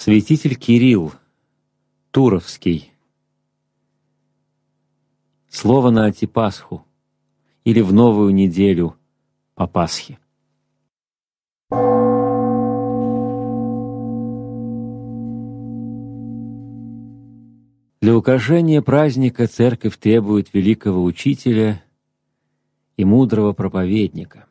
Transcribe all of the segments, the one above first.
Святитель Кирилл, Туровский. Слово на Антипасху или в новую неделю по Пасхе. Для украшения праздника церковь требует великого учителя и мудрого проповедника.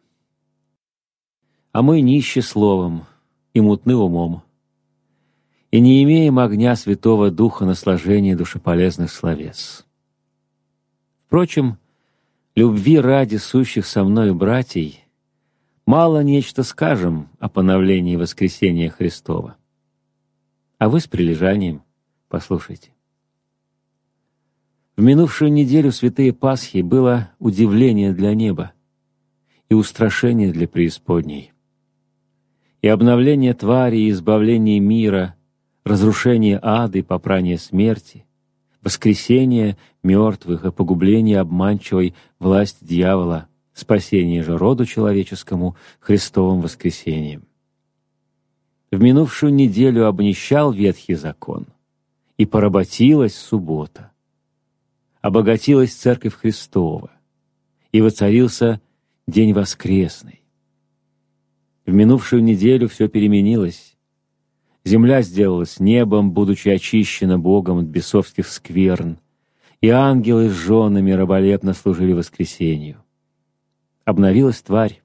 А мы нищи словом и мутны умом, и не имеем огня Святого Духа на сложение душеполезных словес. Впрочем, любви ради сущих со мною братьей мало нечто скажем о поновлении воскресения Христова. А вы с прилежанием послушайте. В минувшую неделю Святые Пасхи было удивление для неба и устрашение для преисподней, и обновление твари, и избавление мира, разрушение ада и попрание смерти, воскресение мертвых и погубление обманчивой власти дьявола, спасение же роду человеческому Христовым воскресением. В минувшую неделю обнищал Ветхий Закон, и поработилась суббота. Обогатилась Церковь Христова, и воцарился День Воскресный. В минувшую неделю все переменилось. Земля сделалась небом, будучи очищена Богом от бесовских скверн, и ангелы с женами раболепно служили воскресению. Обновилась тварь.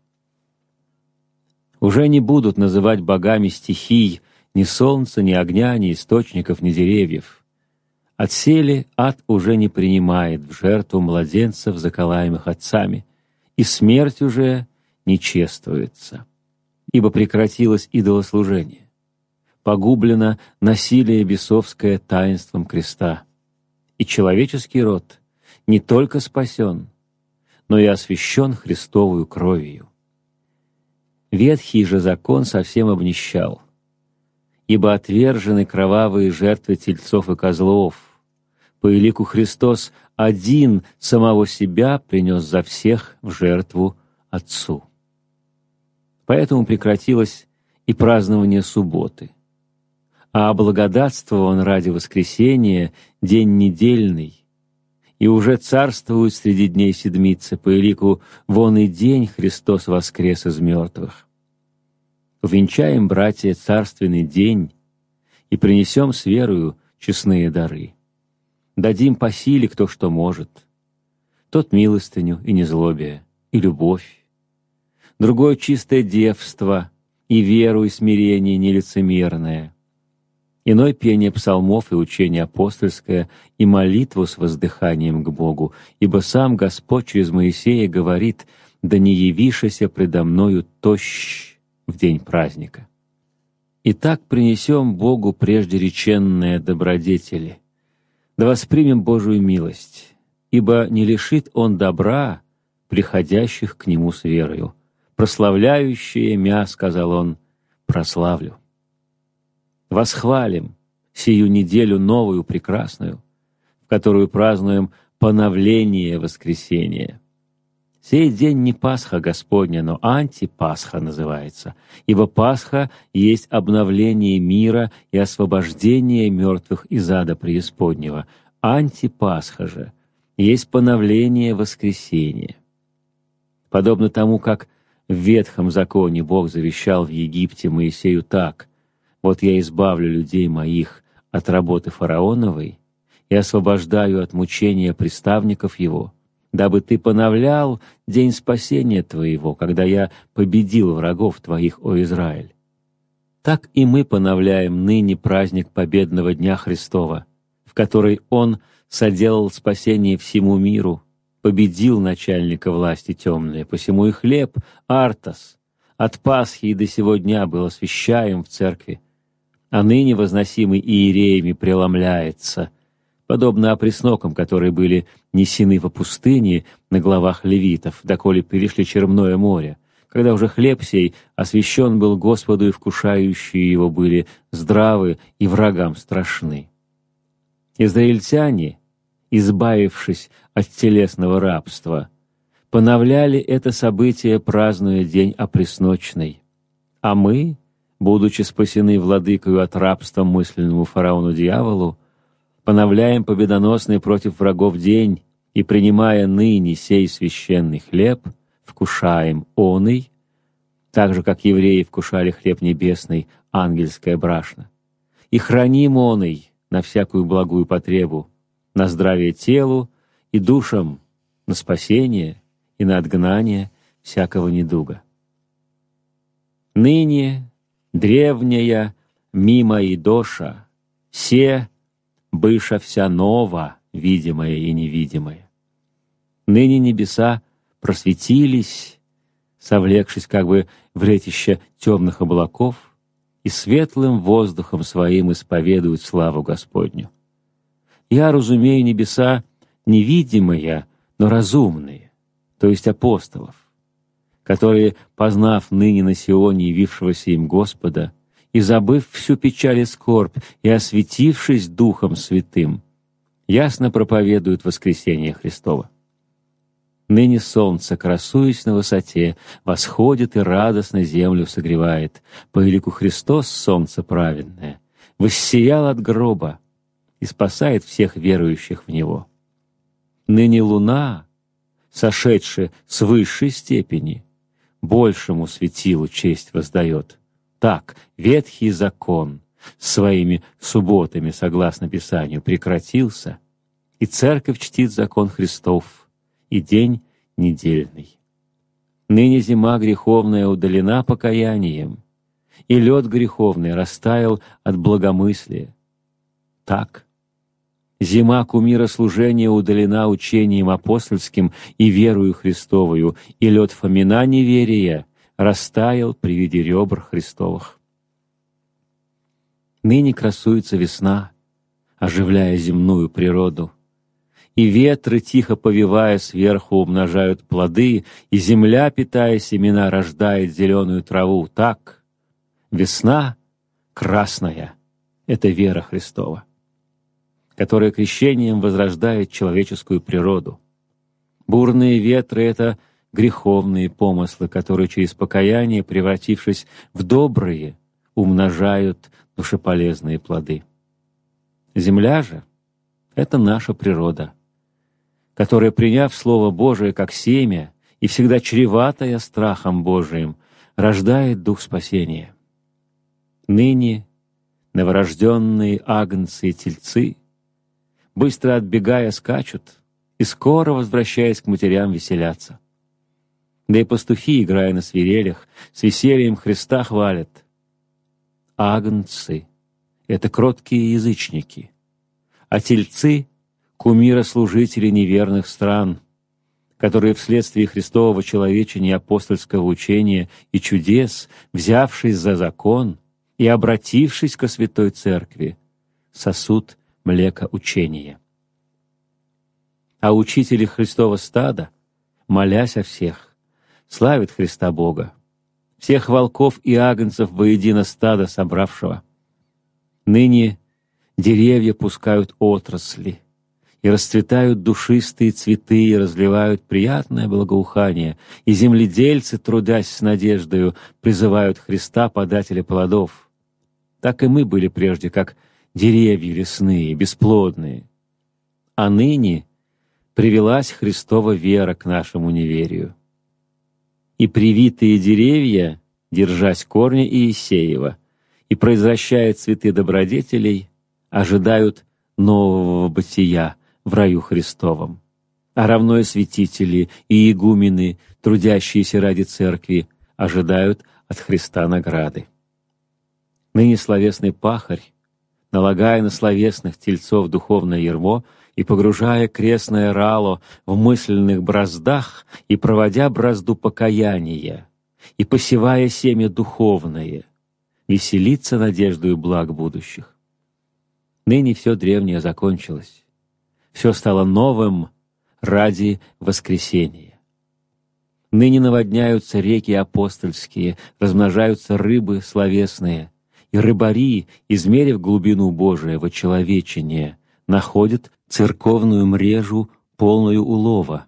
Уже не будут называть богами стихий ни солнца, ни огня, ни источников, ни деревьев. Отсели ад уже не принимает в жертву младенцев, заколаемых отцами, и смерть уже не чествуется, ибо прекратилось идолослужение. Погублено насилие бесовское таинством креста, и человеческий род не только спасен, но и освящен Христовую кровью. Ветхий же закон совсем обнищал, ибо отвержены кровавые жертвы тельцов и козлов. По элику Христос один самого себя принес за всех в жертву Отцу. Поэтому прекратилось и празднование субботы, а облагодатствован ради воскресения день недельный, и уже царствует среди дней седмицы по элику вон и день Христос воскрес из мертвых. Увенчаем, братья, царственный день и принесем с верою честные дары. Дадим по силе кто что может, тот милостыню и незлобие, и любовь, другое чистое девство, и веру и смирение нелицемерное, иной пение псалмов и учение апостольское, и молитву с воздыханием к Богу, ибо сам Господь через Моисея говорит: «Да не явишися предо мною тощ в день праздника». Итак, принесем Богу прежде реченные добродетели, да воспримем Божию милость, ибо не лишит Он добра приходящих к Нему с верою. «Прославляющие мя, — сказал Он, — прославлю». Восхвалим сию неделю новую прекрасную, в которую празднуем поновление воскресения. Сей день не Пасха Господня, но антипасха называется, ибо Пасха есть обновление мира и освобождение мертвых из ада преисподнего. Антипасха же есть поновление воскресения. Подобно тому, как в Ветхом Законе Бог завещал в Египте Моисею так: «Вот я избавлю людей моих от работы фараоновой и освобождаю от мучения приставников его, дабы ты поновлял день спасения твоего, когда я победил врагов твоих, о Израиль». Так и мы поновляем ныне праздник победного Дня Христова, в который Он соделал спасение всему миру, победил начальника власти темной, посему и хлеб, артос, от Пасхи и до сего дня был освящаем в церкви, а ныне возносимый иереями преломляется, подобно опреснокам, которые были несены во пустыне на главах левитов, доколе перешли Черное море, когда уже хлеб сей освящен был Господу, и вкушающие его были здравы и врагам страшны. Израильтяне, избавившись от телесного рабства, поновляли это событие, празднуя день опресночный, а мы будучи спасены владыкою от рабства мысленному фараону-дьяволу, поновляем победоносный против врагов день и, принимая ныне сей священный хлеб, вкушаем оный, так же, как евреи вкушали хлеб небесный, ангельское брашно, и храним оный на всякую благую потребу, на здравие телу и душам, на спасение и на отгнание всякого недуга. Ныне древняя мимо и доша, се быша вся нова, видимая и невидимая. Ныне небеса просветились, совлекшись как бы в летище темных облаков, и светлым воздухом своим исповедуют славу Господню. Я разумею небеса невидимые, но разумные, то есть апостолов, которые, познав ныне на Сионе явившегося им Господа, и забыв всю печаль и скорбь, и осветившись Духом Святым, ясно проповедуют воскресение Христово. Ныне солнце, красуясь на высоте, восходит и радостно землю согревает. По елику Христос, солнце праведное, воссиял от гроба и спасает всех верующих в Него. Ныне луна, сошедшая с высшей степени, большему светилу честь воздает. Так, ветхий закон своими субботами, согласно Писанию, прекратился, и церковь чтит закон Христов и день недельный. Ныне зима греховная удалена покаянием, и лед греховный растаял от благомыслия. Так, зима кумира служения удалена учением апостольским и верою Христовою, и лед Фомина неверия растаял при виде ребр Христовых. Ныне красуется весна, оживляя земную природу, и ветры, тихо повивая сверху, умножают плоды, и земля, питая семена, рождает зеленую траву. Так, весна красная — это вера Христова, которая крещением возрождает человеческую природу. Бурные ветры — это греховные помыслы, которые через покаяние, превратившись в добрые, умножают душеполезные плоды. Земля же — это наша природа, которая, приняв Слово Божие как семя и всегда чреватая страхом Божиим, рождает дух спасения. Ныне новорожденные агнцы и тельцы, быстро отбегая, скачут, и скоро, возвращаясь к матерям, веселятся. Да и пастухи, играя на свирелях, с весельем Христа хвалят. Агнцы — это кроткие язычники, а тельцы — кумира-служители неверных стран, которые вследствие Христового человечения, апостольского учения и чудес, взявшись за закон и обратившись ко Святой Церкви, сосут млеко учения. А учители Христова стада, молясь о всех, славят Христа Бога, всех волков и агнцев воедино стада собравшего. Ныне деревья пускают отрасли, и расцветают душистые цветы, и разливают приятное благоухание, и земледельцы, трудясь с надеждою, призывают Христа, подателя плодов. Так и мы были прежде, как деревья лесные, бесплодные. А ныне привелась Христова вера к нашему неверию. И привитые деревья, держась корня Иисеева, и произвращая цветы добродетелей, ожидают нового бытия в раю Христовом. А равно и святители, и игумены, трудящиеся ради Церкви, ожидают от Христа награды. Ныне словесный пахарь, налагая на словесных тельцов духовное ярмо и погружая крестное рало в мысленных браздах и проводя бразду покаяния, и посевая семя духовное, веселится надеждою благ будущих. Ныне все древнее закончилось, все стало новым ради воскресения. Ныне наводняются реки апостольские, размножаются рыбы словесные, и рыбари, измерив глубину Божия вочеловечения, находят церковную мрежу, полную улова.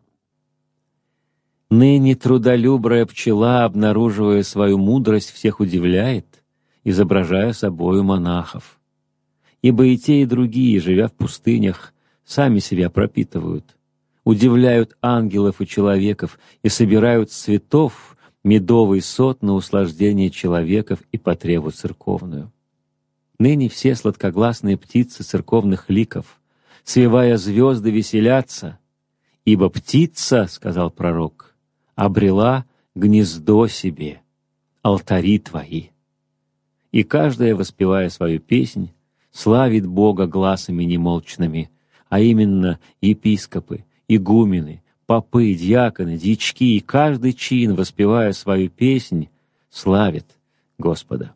Ныне трудолюбрая пчела, обнаруживая свою мудрость, всех удивляет изображая собою монахов. Ибо и те, и другие, живя в пустынях, сами себя пропитывают, удивляют ангелов и человеков и собирают с цветов медовый сот на услаждение человеков и потребу церковную. Ныне все сладкогласные птицы церковных ликов, свивая звезды, веселятся, ибо птица, — сказал пророк, — обрела гнездо себе, алтари твои. И каждая, воспевая свою песнь, славит Бога гласами немолчными, а именно епископы, игумены, попы, дьяконы, дьячки и каждый чин, воспевая свою песнь, славит Господа.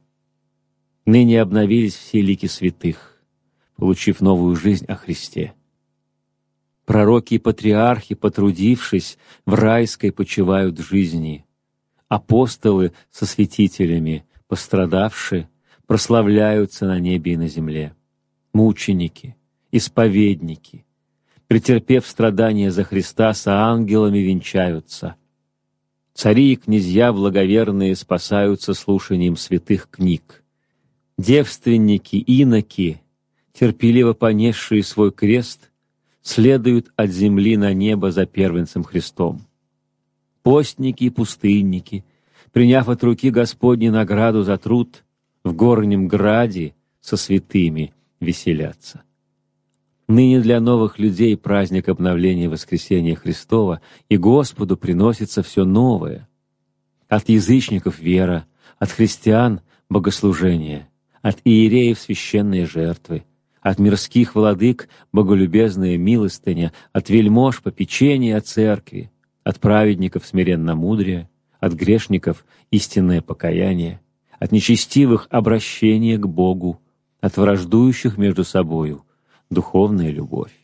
Ныне обновились все лики святых, получив новую жизнь о Христе. Пророки и патриархи, потрудившись, в райской почивают жизни. Апостолы со святителями, пострадавшие, прославляются на небе и на земле. Мученики, исповедники, претерпев страдания за Христа, со ангелами венчаются. Цари и князья благоверные спасаются слушанием святых книг. Девственники, иноки, терпеливо понесшие свой крест, следуют от земли на небо за первенцем Христом. Постники и пустынники, приняв от руки Господней награду за труд, в горнем граде со святыми веселятся. Ныне для новых людей праздник обновления воскресения Христова, и Господу приносится все новое. От язычников вера, от христиан богослужение, от иереев священные жертвы, от мирских владык боголюбезная милостыня, от вельмож попечение о церкви, от праведников смиренно-мудрее, от грешников истинное покаяние, от нечестивых обращение к Богу, от враждующих между собою духовная любовь.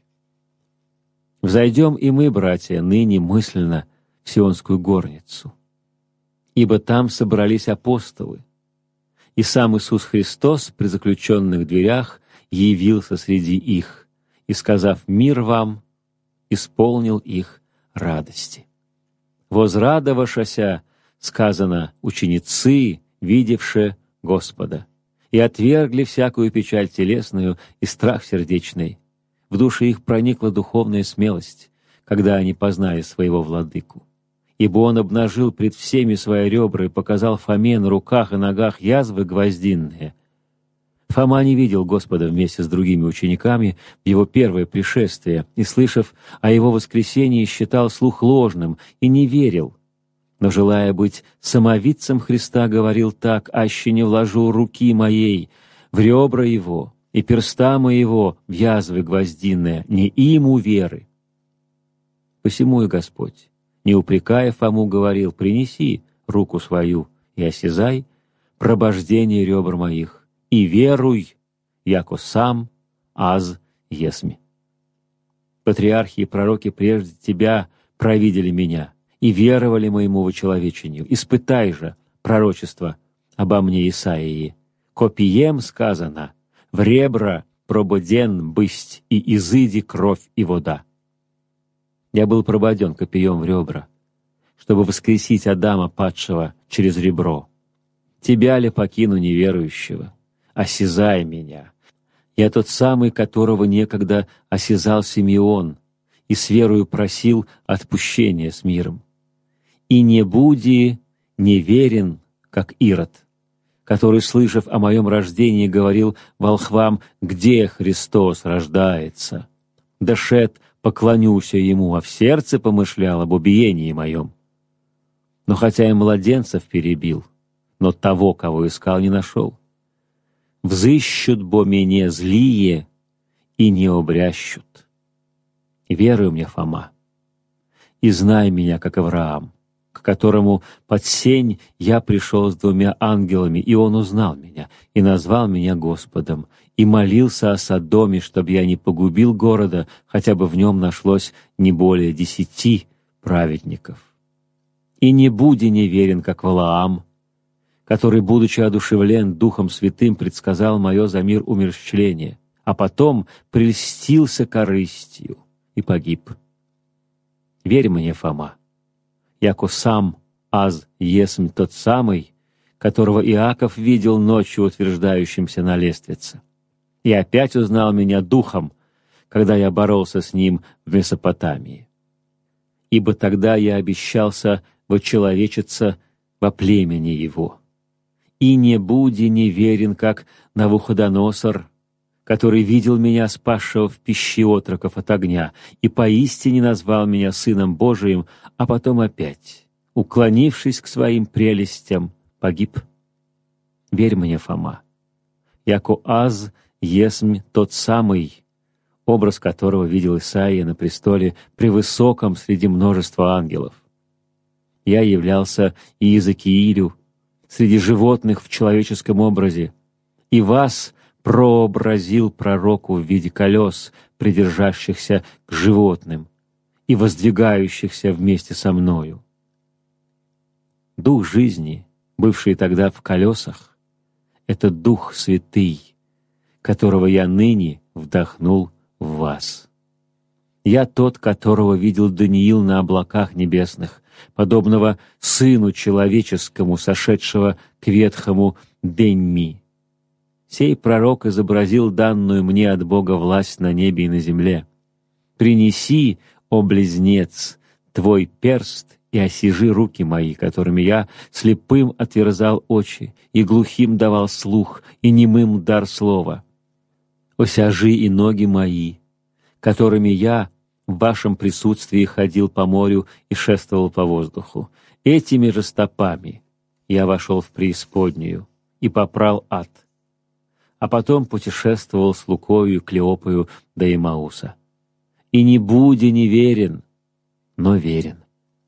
Взойдем и мы, братья, ныне мысленно в Сионскую горницу, ибо там собрались апостолы, и сам Иисус Христос при заключенных дверях явился среди их, и, сказав «Мир вам», исполнил их радости. «Возрадовавшися», сказано, ученицы, видевшие Господа, и отвергли всякую печаль телесную и страх сердечный. В душе их проникла духовная смелость, когда они познали своего владыку. Ибо он обнажил пред всеми свои ребра и показал Фоме на руках и ногах язвы гвоздинные. Фома не видел Господа вместе с другими учениками в его первое пришествие и, слышав о его воскресении, считал слух ложным и не верил. Но, желая быть самовидцем Христа, говорил так: «Аще не вложу руки моей в ребра его и перста моего в язвы гвоздинные, не иму веры». Посему и Господь, не упрекая Фому, говорил: «Принеси руку свою и осязай пробождение ребр моих, и веруй, яко сам аз есми». Патриархи и пророки прежде тебя провидели меня и веровали моему вочеловечению. Испытай же пророчество обо мне Исаии. Копием сказано: в ребра прободен бысть, и изыди кровь и вода. Я был прободен копием в ребра, чтобы воскресить Адама падшего через ребро. Тебя ли покину неверующего? Осязай меня. Я тот самый, которого некогда осязал Симеон, и с верою просил отпущения с миром. И не буди неверен, как Ирод, который, слышав о моем рождении, говорил волхвам: где Христос рождается? Дашет поклонюся ему, а в сердце помышлял об убиении моем. Но хотя и младенцев перебил, но того, кого искал, не нашел. Взыщут бо меня злие и не обрящут. Веруй мне, Фома, и знай меня, как Авраам, к которому под сень я пришел с 2 ангелами, и он узнал меня, и назвал меня Господом, и молился о Содоме, чтобы я не погубил города, хотя бы в нем нашлось не более 10 праведников. И не буди неверен, как Валаам, который, будучи одушевлен Духом Святым, предсказал мое за мир умерщвление, а потом прельстился корыстью и погиб. Верь мне, Фома, яко сам аз есмь тот самый, которого Иаков видел ночью утверждающимся на лествице. И опять узнал меня духом, когда я боролся с ним в Месопотамии. Ибо тогда я обещался вочеловечиться во племени его. И не буди неверен, как Навуходоносор, который видел меня, спасшего в пищи отроков от огня, и поистине назвал меня Сыном Божиим, а потом опять, уклонившись к своим прелестям, погиб. Верь мне, Фома, яко аз есмь тот самый, образ которого видел Исаия на престоле превысоком среди множества ангелов. Я являлся и Иезекиилю среди животных в человеческом образе, и вас прообразил пророку в виде колес, придержащихся к животным и воздвигающихся вместе со мною. Дух жизни, бывший тогда в колесах, это Дух Святый, которого я ныне вдохнул в вас. Я тот, которого видел Даниил на облаках небесных, подобного Сыну Человеческому, сошедшего к ветхому Деньми. Сей пророк изобразил данную мне от Бога власть на небе и на земле. Принеси, о близнец, твой перст и осижи руки мои, которыми я слепым отверзал очи, и глухим давал слух, и немым дар слова. Осяжи и ноги мои, которыми я в вашем присутствии ходил по морю и шествовал по воздуху. Этими же стопами я вошел в преисподнюю и попрал ад, а потом путешествовал с Лукою, Клеопою до Емауса. И не буди неверен, но верен.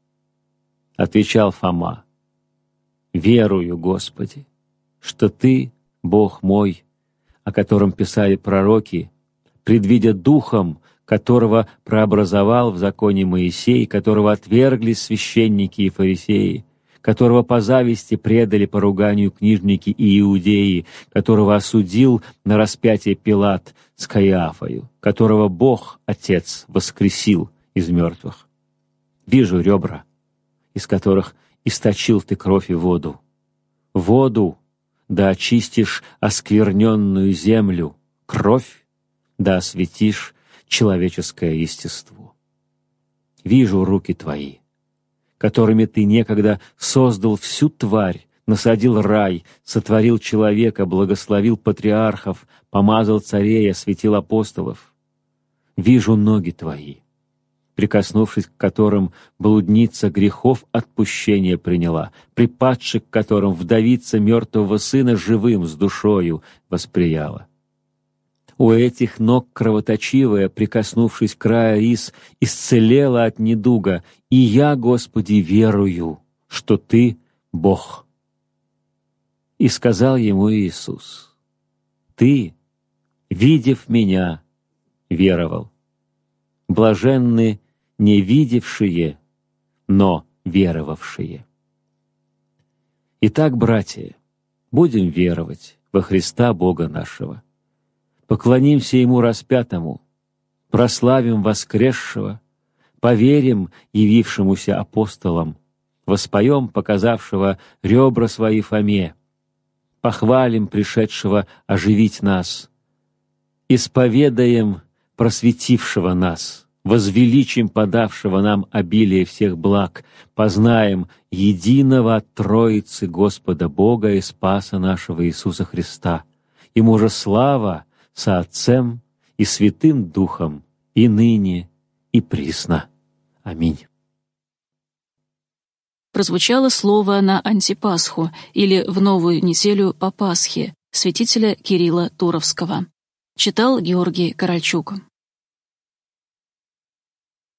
Отвечал Фома: верую, Господи, что Ты, Бог мой, о котором писали пророки, предвидя духом, которого прообразовал в законе Моисей, которого отвергли священники и фарисеи, которого по зависти предали поруганию книжники и иудеи, которого осудил на распятие Пилат с Каиафою, которого Бог, Отец, воскресил из мертвых. Вижу ребра, из которых источил Ты кровь и воду. Воду, да очистишь оскверненную землю, кровь, да осветишь человеческое естество. Вижу руки Твои, которыми Ты некогда создал всю тварь, насадил рай, сотворил человека, благословил патриархов, помазал царей, осветил апостолов. Вижу ноги Твои, прикоснувшись к которым блудница грехов отпущения приняла, припадши к которым вдовица мертвого сына живым с душою восприяла. У этих ног кровоточивая, прикоснувшись к краю рис, исцелела от недуга, и я, Господи, верую, что Ты — Бог. И сказал ему Иисус: Ты, видев меня, веровал. Блаженны не видевшие, но веровавшие. Итак, братья, будем веровать во Христа Бога нашего. Поклонимся Ему распятому, прославим воскресшего, поверим явившемуся апостолам, воспоем показавшего ребра свои Фоме, похвалим пришедшего оживить нас, исповедаем просветившего нас, возвеличим подавшего нам обилие всех благ, познаем единого от Троицы Господа Бога и Спаса нашего Иисуса Христа. Ему же слава со Отцем и Святым Духом, и ныне, и присно. Аминь. Прозвучало слово на Антипасху или в новую неделю по Пасхе святителя Кирилла Туровского. Читал Георгий Корольчук.